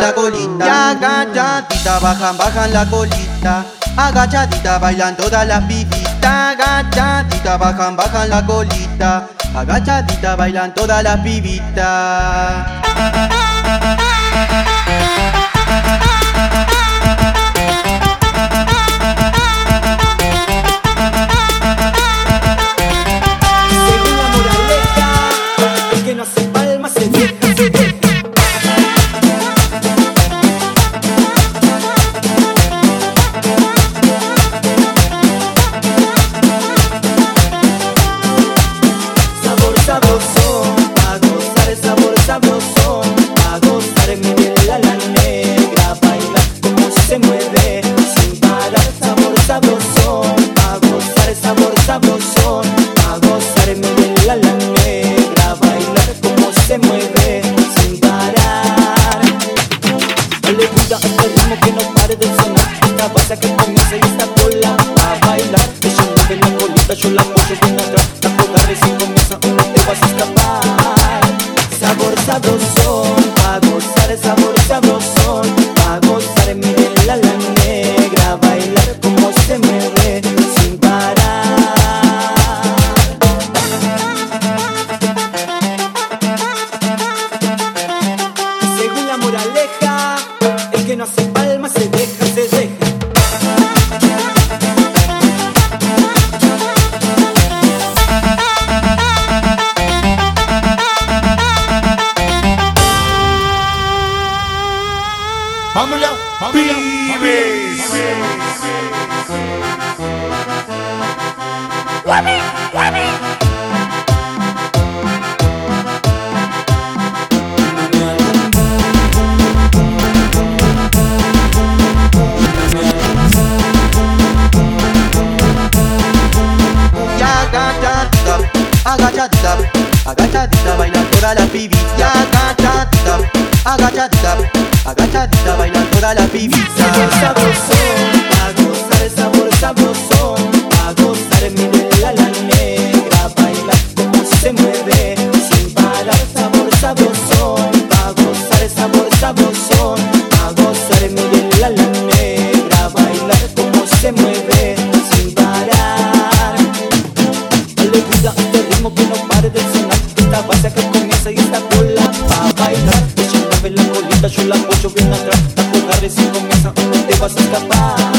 la colita. Y agachadita bajan la colita. Agachadita bailan todas las pibitas. Agachadita bajan la colita. Agachadita bailan todas las pibitas. Sabrosón, a gozar el sabor sabrosón, a gozar mírela la negra, bailar como se mueve sin parar. Sabor sabrosón, a gozar el sabor sabrosón, a gozar mírela la negra, bailar como se mueve sin parar. No le gusta este ritmo que no pare de sonar, esta base que comienza y esta cola a bailar. Ella mueve la colita, yo la apoyo bien atrás, la cogarre si comienza uno te vas a escapar. Sabor sabrosón, a gozar el sabor sabrosón, a gozar mírela la negra, bailar como se mueve sin parar. Según la moraleja, el que no hace palma se deja, se deja. Vámonos, pibes. Agachadita, agachadita bailan todas las pibitas. Agachadita, agachadita bailan todas las pibitas. Sabor sabrosón, a gozar el sabor sabrosón, a gozar mírela la negra, bailar como se mueve sin parar. Sabor sabrosón, a gozar el sabor sabrosón, a gozar mírela la negra, bailar como se mueve sin parar. No le gusta este ritmo que no pare de sonar, esta base que comienza y esta cola a bailar. Ella mueve la colita, yo la apoyo bien atrás, la cogarre si comienza no te vas a escapar.